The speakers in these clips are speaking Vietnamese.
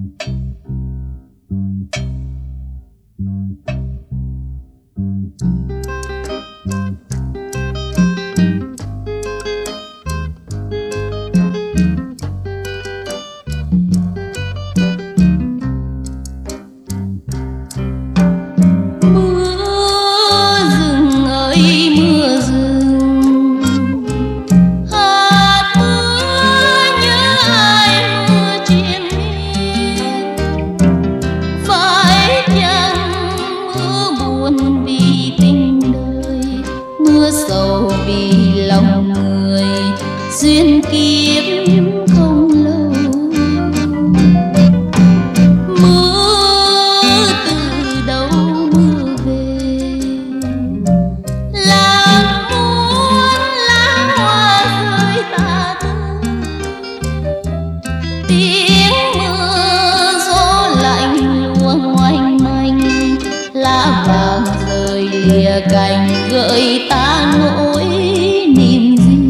duyên kiếp không lâu. Mưa từ đâu mưa về, làm muôn lá hoa rơi tả tơi. Tiếng mưa gió lạnh lùa ngoanh manh, lá vàng rơi lìa cành gợi ta nỗi niềm riêng.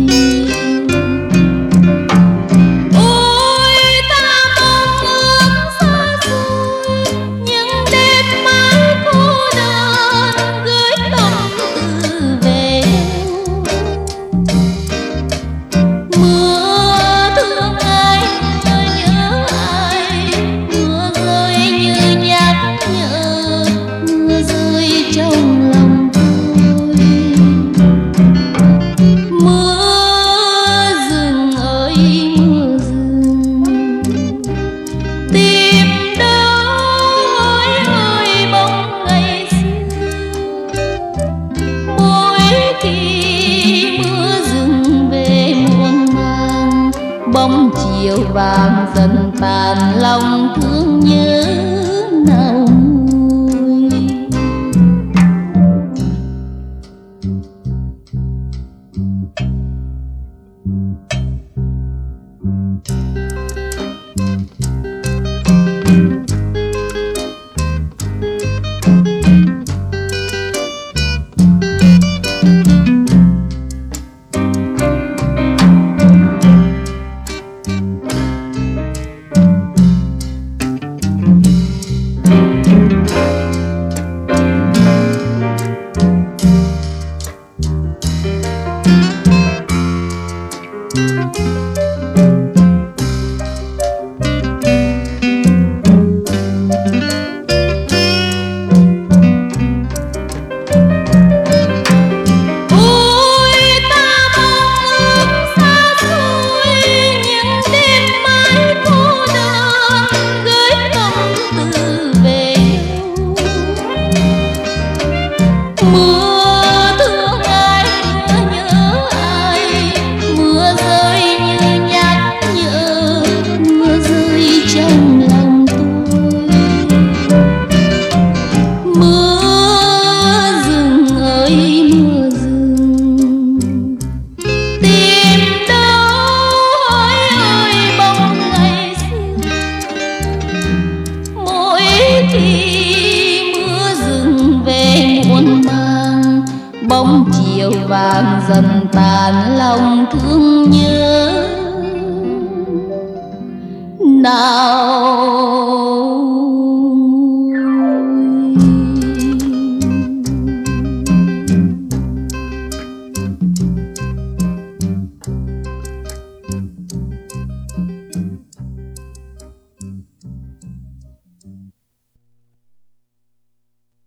Bóng chiều vàng dần tàn, lòng thương nhớ nào nguôi. Mưa thương ai, mưa nhớ ai, mưa rơi như nhắc nhở, mưa rơi trong lòng tôi. Mưa rừng ơi mưa rừng, tìm đâu ơi bóng ngày xưa. Mỗi khi mưa rừng về muôn mang, bóng chiều vàng dần tàn, lòng thương nhớ nào